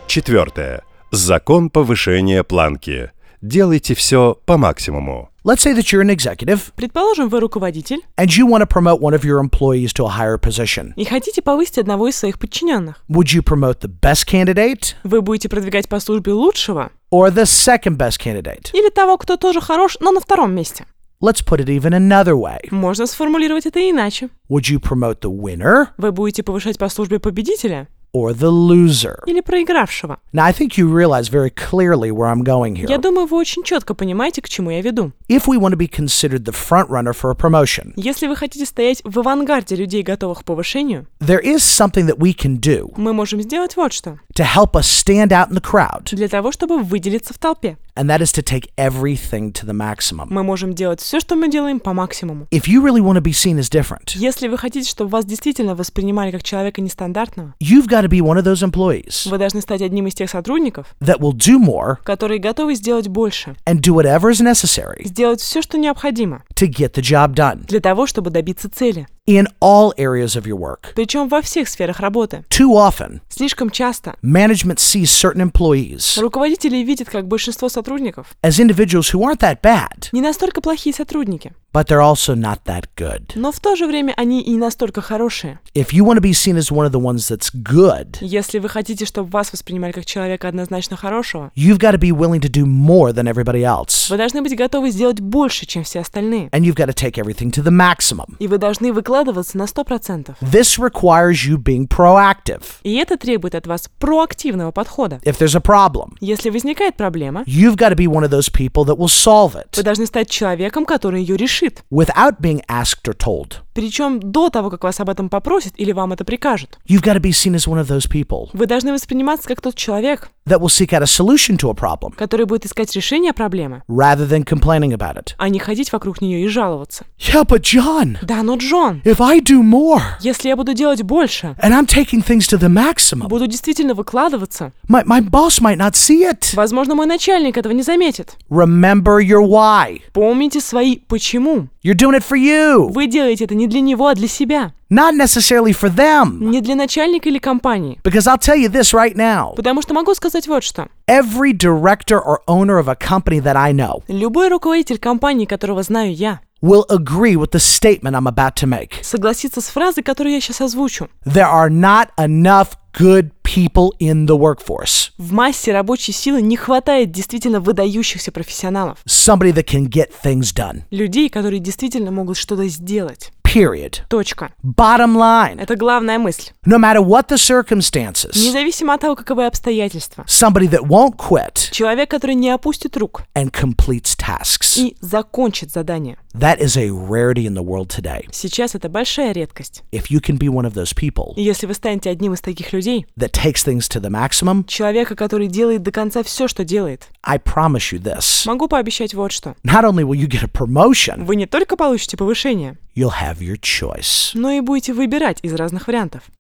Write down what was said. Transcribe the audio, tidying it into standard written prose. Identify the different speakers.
Speaker 1: Четвертое. Закон повышения планки. Делайте все по максимуму.
Speaker 2: Let's say that you're an executive
Speaker 3: Предположим, вы руководитель
Speaker 2: and you want to promote one of your employees to a higher position.
Speaker 3: и хотите повысить одного из своих подчиненных.
Speaker 2: Would you promote the best candidate
Speaker 3: Вы будете продвигать по службе лучшего
Speaker 2: or the second best candidate?
Speaker 3: или того, кто тоже хорош, но на втором месте?
Speaker 2: Let's put it even another way.
Speaker 3: Можно сформулировать это иначе.
Speaker 2: Would you promote the winner
Speaker 3: Вы будете повышать по службе победителя
Speaker 2: or the loser?
Speaker 3: или проигравшего?
Speaker 2: Now, I think you realize very clearly where I'm going
Speaker 3: Я
Speaker 2: here.
Speaker 3: думаю, вы очень четко понимаете, к чему я веду.
Speaker 2: If we want to be considered the front runner for a promotion,
Speaker 3: Если вы хотите стоять в авангарде людей, готовых к повышению,
Speaker 2: there is something that we can do
Speaker 3: мы можем сделать вот что.
Speaker 2: to help us stand out in the crowd,
Speaker 3: Для того, чтобы выделиться в толпе.
Speaker 2: and that is to take everything to the maximum.
Speaker 3: Мы можем делать все, что мы делаем, по максимуму.
Speaker 2: If you really want to be seen as different,
Speaker 3: Если вы хотите, чтобы вас действительно воспринимали как человека нестандартного,
Speaker 2: you've got to be one of those employees
Speaker 3: вы должны стать одним из тех сотрудников,
Speaker 2: that will do more
Speaker 3: которые готовы сделать больше,
Speaker 2: and do whatever is necessary
Speaker 3: сделать все, что необходимо,
Speaker 2: to get the job done
Speaker 3: для того, чтобы добиться цели.
Speaker 2: in all areas of your work.
Speaker 3: Причем во всех сферах работы.
Speaker 2: Too often,
Speaker 3: Слишком часто
Speaker 2: management sees certain employees
Speaker 3: руководители видят, как большинство сотрудников,
Speaker 2: as individuals who aren't that bad,
Speaker 3: не настолько плохие сотрудники,
Speaker 2: but they're also not that good.
Speaker 3: но в то же время они и не настолько хорошие.
Speaker 2: If you want to be seen as one of the ones that's good,
Speaker 3: Если вы хотите, чтобы вас воспринимали как человека однозначно хорошего,
Speaker 2: you've got to be willing to do more than everybody else.
Speaker 3: вы должны быть готовы сделать больше, чем все остальные.
Speaker 2: And you've got to take everything to the maximum.
Speaker 3: И вы должны выкладываться на 100%.
Speaker 2: This requires you being proactive.
Speaker 3: И это требует от вас проактивного подхода.
Speaker 2: If there's a problem,
Speaker 3: Если возникает проблема,
Speaker 2: you've got to be one of those people that will solve
Speaker 3: вы
Speaker 2: it
Speaker 3: должны стать человеком, который ее решит.
Speaker 2: without being asked or told.
Speaker 3: Причем до того, как вас об этом попросят или вам это прикажут.
Speaker 2: You've got to be seen as one of those people
Speaker 3: Вы должны восприниматься как тот человек,
Speaker 2: that will seek out a solution to a problem
Speaker 3: который будет искать решение проблемы,
Speaker 2: rather than complaining about it.
Speaker 3: а не ходить вокруг нее и жаловаться.
Speaker 2: Yeah, but John,
Speaker 3: Да, но Джон,
Speaker 2: if I do more
Speaker 3: если я буду делать больше,
Speaker 2: and I'm taking things to the maximum,
Speaker 3: буду действительно выкладываться,
Speaker 2: my boss might not see it.
Speaker 3: возможно, мой начальник этого не заметит.
Speaker 2: Remember your why.
Speaker 3: Помните свои «почему».
Speaker 2: You're doing it for you,
Speaker 3: Вы делаете это не для него, а для себя.
Speaker 2: not necessarily for them.
Speaker 3: Не для начальника или компании.
Speaker 2: Because I'll tell you this right now.
Speaker 3: Потому что могу сказать вот что.
Speaker 2: Every director or owner of a company that I know
Speaker 3: Любой руководитель компании, которого знаю я,
Speaker 2: will agree with the statement I'm about to make.
Speaker 3: согласится с фразой, которую я сейчас озвучу.
Speaker 2: There are not enough good people in the workforce.
Speaker 3: В массе рабочей силы не хватает действительно выдающихся профессионалов.
Speaker 2: Somebody that can get things done.
Speaker 3: Людей, которые действительно могут что-то сделать.
Speaker 2: Period.
Speaker 3: Точка.
Speaker 2: Bottom line.
Speaker 3: Это главная мысль.
Speaker 2: No matter what the circumstances,
Speaker 3: Независимо от того, каковы обстоятельства.
Speaker 2: somebody that won't quit
Speaker 3: Человек, который не опустит рук
Speaker 2: and completes tasks.
Speaker 3: и закончит задание.
Speaker 2: That is a rarity in the world today.
Speaker 3: Сейчас это большая редкость.
Speaker 2: If you can be one of those people
Speaker 3: И если вы станете одним из таких людей,
Speaker 2: that takes things to the maximum,
Speaker 3: человека, который делает до конца все, что делает,
Speaker 2: I promise you this.
Speaker 3: могу пообещать вот что.
Speaker 2: Not only will you get a promotion,
Speaker 3: Вы не только получите повышение,
Speaker 2: you'll have your choice.
Speaker 3: но и будете выбирать из разных вариантов.